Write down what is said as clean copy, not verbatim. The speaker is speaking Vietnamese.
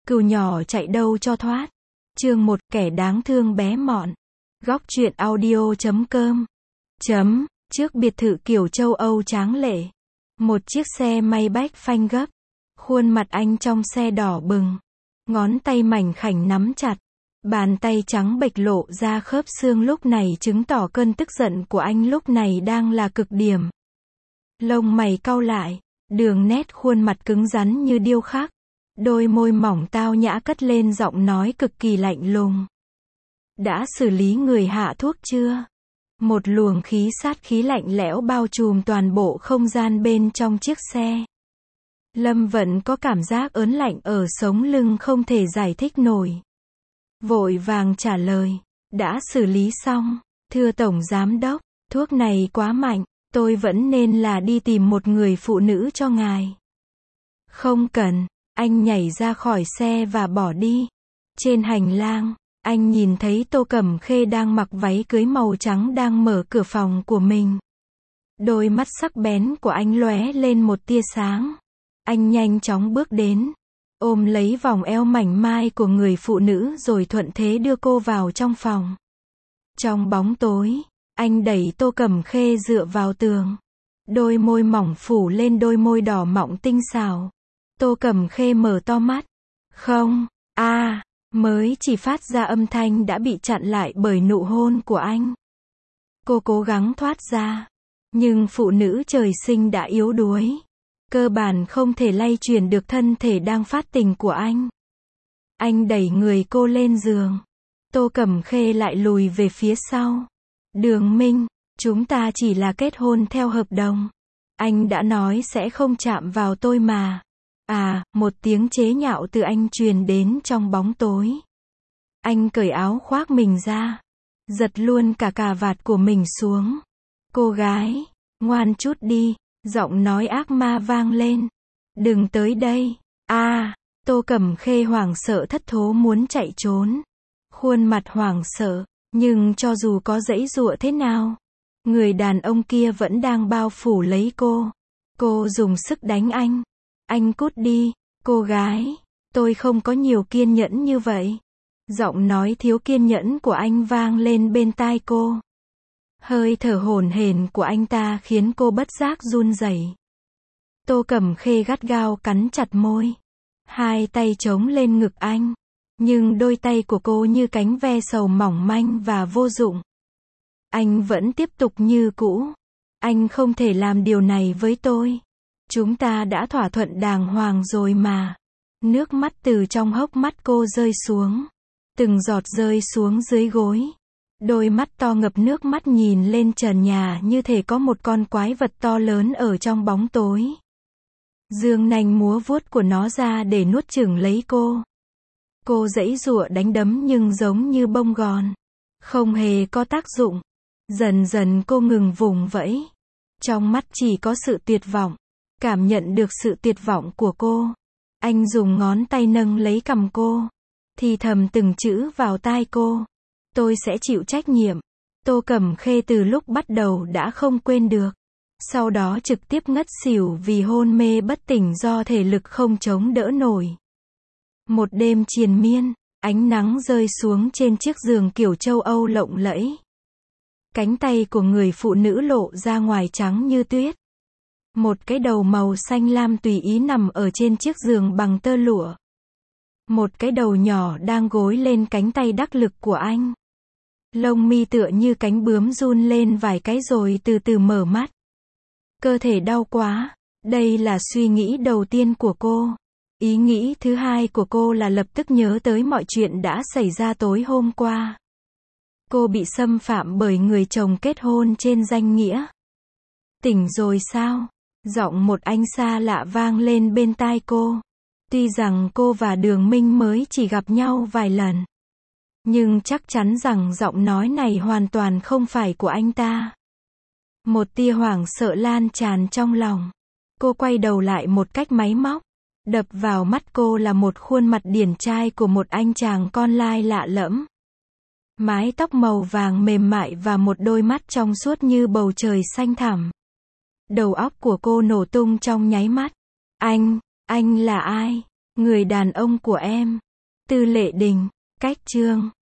Cừu nhỏ chạy đâu cho thoát. Chương 1, kẻ đáng thương bé mọn. Góc truyện audio.com. Trước biệt thự kiểu châu Âu tráng lệ. Một chiếc xe Maybach phanh gấp. Khuôn mặt anh trong xe đỏ bừng. Ngón tay mảnh khảnh nắm chặt. Bàn tay trắng bệch lộ ra khớp xương lúc này chứng tỏ cơn tức giận của anh lúc này đang là cực điểm. Lông mày cau lại. Đường nét khuôn mặt cứng rắn như điêu khắc. Đôi môi mỏng tao nhã cất lên giọng nói cực kỳ lạnh lùng. Đã xử lý người hạ thuốc chưa? Một luồng khí sát khí lạnh lẽo bao trùm toàn bộ không gian bên trong chiếc xe. Lâm Vận có cảm giác ớn lạnh ở sống lưng không thể giải thích nổi. Vội vàng trả lời. Đã xử lý xong. Thưa Tổng Giám Đốc, thuốc này quá mạnh, tôi vẫn nên là đi tìm một người phụ nữ cho ngài. Không cần. Anh nhảy ra khỏi xe và bỏ đi. Trên hành lang, anh nhìn thấy Tô Cẩm Khê đang mặc váy cưới màu trắng đang mở cửa phòng của mình. Đôi mắt sắc bén của anh lóe lên một tia sáng. Anh nhanh chóng bước đến, ôm lấy vòng eo mảnh mai của người phụ nữ rồi thuận thế đưa cô vào trong phòng. Trong bóng tối, anh đẩy Tô Cẩm Khê dựa vào tường. Đôi môi mỏng phủ lên đôi môi đỏ mọng tinh xảo. Tô Cẩm Khê mở to mắt. Không, mới chỉ phát ra âm thanh đã bị chặn lại bởi nụ hôn của anh. Cô cố gắng thoát ra, nhưng phụ nữ trời sinh đã yếu đuối. Cơ bản không thể lay chuyển được thân thể đang phát tình của anh. Anh đẩy người cô lên giường. Tô Cẩm Khê lại lùi về phía sau. Đường Minh, chúng ta chỉ là kết hôn theo hợp đồng. Anh đã nói sẽ không chạm vào tôi mà. Một tiếng chế nhạo từ anh truyền đến trong bóng tối. Anh cởi áo khoác mình ra, giật luôn cả cà vạt của mình xuống. Cô gái, ngoan chút đi, giọng nói ác ma vang lên. Đừng tới đây. Tô Cẩm Khê hoảng sợ thất thố muốn chạy trốn. Khuôn mặt hoảng sợ, nhưng cho dù có giãy giụa thế nào, người đàn ông kia vẫn đang bao phủ lấy cô. Cô dùng sức đánh anh. Anh cút đi, cô gái, tôi không có nhiều kiên nhẫn như vậy. Giọng nói thiếu kiên nhẫn của anh vang lên bên tai cô. Hơi thở hổn hển của anh ta khiến cô bất giác run rẩy. Tô Cẩm Khê gắt gao cắn chặt môi. Hai tay chống lên ngực anh. Nhưng đôi tay của cô như cánh ve sầu mỏng manh và vô dụng. Anh vẫn tiếp tục như cũ. Anh không thể làm điều này với tôi. Chúng ta đã thỏa thuận đàng hoàng rồi mà. Nước mắt từ trong hốc mắt cô rơi xuống. Từng giọt rơi xuống dưới gối. Đôi mắt to ngập nước mắt nhìn lên trần nhà như thể có một con quái vật to lớn ở trong bóng tối. Dương nanh múa vuốt của nó ra để nuốt chửng lấy cô. Cô giãy giụa đánh đấm nhưng giống như bông gòn. Không hề có tác dụng. Dần dần cô ngừng vùng vẫy. Trong mắt chỉ có sự tuyệt vọng. Cảm nhận được sự tuyệt vọng của cô. Anh dùng ngón tay nâng lấy cằm cô. Thì thầm từng chữ vào tai cô. Tôi sẽ chịu trách nhiệm. Tô Cẩm Khê từ lúc bắt đầu đã không quên được. Sau đó trực tiếp ngất xỉu vì hôn mê bất tỉnh do thể lực không chống đỡ nổi. Một đêm triền miên, ánh nắng rơi xuống trên chiếc giường kiểu châu Âu lộng lẫy. Cánh tay của người phụ nữ lộ ra ngoài trắng như tuyết. Một cái đầu màu xanh lam tùy ý nằm ở trên chiếc giường bằng tơ lụa. Một cái đầu nhỏ đang gối lên cánh tay đắc lực của anh. Lông mi tựa như cánh bướm run lên vài cái rồi từ từ mở mắt. Cơ thể đau quá. Đây là suy nghĩ đầu tiên của cô. Ý nghĩ thứ hai của cô là lập tức nhớ tới mọi chuyện đã xảy ra tối hôm qua. Cô bị xâm phạm bởi người chồng kết hôn trên danh nghĩa. Tỉnh rồi sao? Giọng một anh xa lạ vang lên bên tai cô. Tuy rằng cô và Đường Minh mới chỉ gặp nhau vài lần. Nhưng chắc chắn rằng giọng nói này hoàn toàn không phải của anh ta. Một tia hoảng sợ lan tràn trong lòng. Cô quay đầu lại một cách máy móc. Đập vào mắt cô là một khuôn mặt điển trai của một anh chàng con lai lạ lẫm. Mái tóc màu vàng mềm mại và một đôi mắt trong suốt như bầu trời xanh thẳm. Đầu óc của cô nổ tung trong nháy mắt. Anh là ai? Người đàn ông của em. Tư Lệ Đình. Cách chương